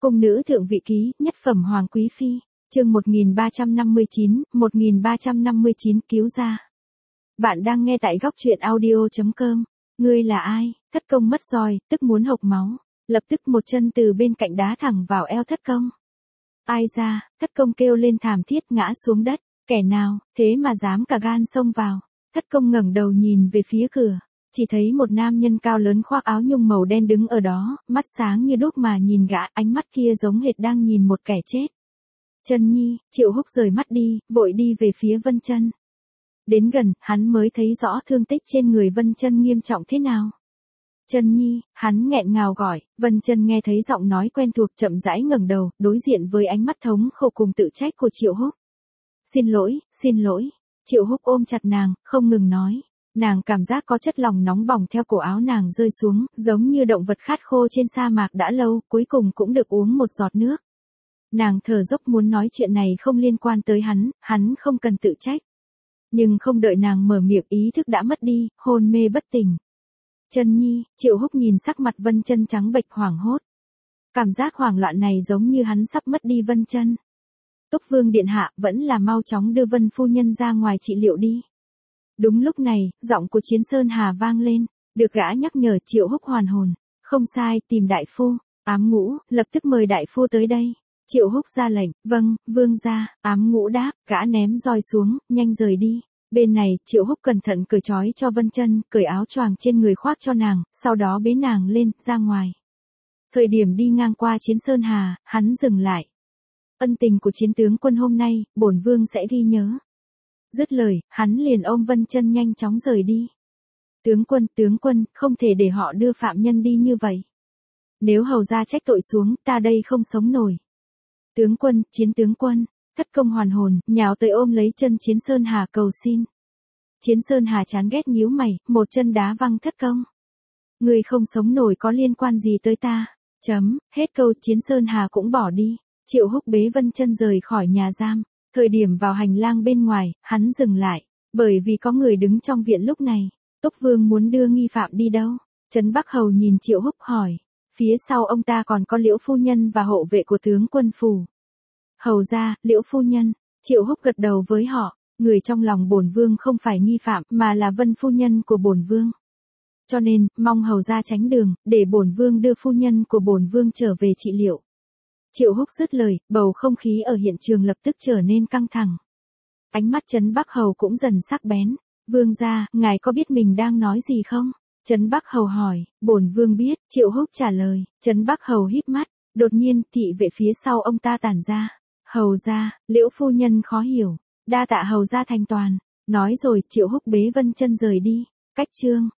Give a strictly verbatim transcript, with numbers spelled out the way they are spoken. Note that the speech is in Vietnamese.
Cung nữ thượng vị ký, nhất phẩm hoàng quý phi, chương một nghìn ba trăm năm mươi chín, một nghìn ba trăm năm mươi chín cứu ra. Bạn đang nghe tại góc truyện audio chấm com. Ngươi là ai? Thất công mất roi, tức muốn hộc máu. Lập tức một chân từ bên cạnh đá thẳng vào eo thất công. Ai ra, thất công kêu lên thảm thiết ngã xuống đất. Kẻ nào, thế mà dám cả gan xông vào. Thất công ngẩng đầu nhìn về phía cửa. Chỉ thấy một nam nhân cao lớn khoác áo nhung màu đen đứng ở đó, mắt sáng như đuốc mà nhìn gã, ánh mắt kia giống hệt đang nhìn một kẻ chết. Chân Nhi, Triệu Húc rời mắt đi, vội đi về phía Vân Chân. Đến gần, hắn mới thấy rõ thương tích trên người Vân Chân nghiêm trọng thế nào. Chân Nhi, hắn nghẹn ngào gọi, Vân Chân nghe thấy giọng nói quen thuộc chậm rãi ngẩng đầu, đối diện với ánh mắt thống khổ cùng tự trách của Triệu Húc. Xin lỗi, xin lỗi. Triệu Húc ôm chặt nàng, không ngừng nói. Nàng cảm giác có chất lỏng nóng bỏng theo cổ áo nàng rơi xuống, giống như động vật khát khô trên sa mạc đã lâu, cuối cùng cũng được uống một giọt nước. Nàng thở dốc muốn nói chuyện này không liên quan tới hắn, hắn không cần tự trách. Nhưng không đợi nàng mở miệng ý thức đã mất đi, hôn mê bất tỉnh. Chân Nhi, Triệu Húc nhìn sắc mặt Vân Chân trắng bệch hoảng hốt. Cảm giác hoảng loạn này giống như hắn sắp mất đi Vân Chân. Túc Vương điện hạ, vẫn là mau chóng đưa Vân phu nhân ra ngoài trị liệu đi. Đúng lúc này, giọng của Chiến Sơn Hà vang lên, được gã nhắc nhở. Triệu Húc hoàn hồn. Không sai, tìm đại phu. Ám Ngũ, lập tức mời đại phu tới đây. Triệu Húc ra lệnh, vâng, vương gia. Ám Ngũ đáp, gã ném roi xuống, nhanh rời đi. Bên này, Triệu Húc cẩn thận cởi trói cho Vân Chân, cởi áo choàng trên người khoác cho nàng, sau đó bế nàng lên, ra ngoài. Thời điểm đi ngang qua Chiến Sơn Hà, hắn dừng lại. Ân tình của chiến tướng quân hôm nay, bổn vương sẽ ghi nhớ. Dứt lời, hắn liền ôm Vân Chân nhanh chóng rời đi. Tướng quân, tướng quân, không thể để họ đưa phạm nhân đi như vậy. Nếu hầu gia trách tội xuống, ta đây không sống nổi. Tướng quân, chiến tướng quân, thất công hoàn hồn, nhào tới ôm lấy chân Chiến Sơn Hà cầu xin. Chiến Sơn Hà chán ghét nhíu mày, một chân đá văng thất công. Người không sống nổi có liên quan gì tới ta? Chấm, hết câu. Chiến Sơn Hà cũng bỏ đi. Triệu Húc bế Vân Chân rời khỏi nhà giam. Thời điểm vào hành lang bên ngoài, hắn dừng lại, bởi vì có người đứng trong viện lúc này. Túc Vương muốn đưa nghi phạm đi đâu? Trấn Bắc Hầu nhìn Triệu Húc hỏi. Phía sau ông ta còn có Liễu phu nhân và hộ vệ của tướng quân phủ. Hầu gia, Liễu phu nhân. Triệu Húc gật đầu với họ. Người trong lòng bổn vương không phải nghi phạm, mà là Vân phu nhân của bổn vương. Cho nên, mong hầu gia tránh đường, để bổn vương đưa phu nhân của bổn vương trở về trị liệu. Triệu Húc dứt lời, bầu không khí ở hiện trường lập tức trở nên căng thẳng. Ánh mắt Trấn Bắc Hầu cũng dần sắc bén. Vương gia, ngài có biết mình đang nói gì không? Trấn Bắc Hầu hỏi. Bổn vương biết. Triệu Húc trả lời. Trấn Bắc Hầu híp mắt. Đột nhiên, thị vệ phía sau ông ta tản ra. Hầu gia, Liễu phu nhân khó hiểu. Đa tạ hầu gia thành toàn. Nói rồi, Triệu Húc bế Vân Chân rời đi. Cách chương.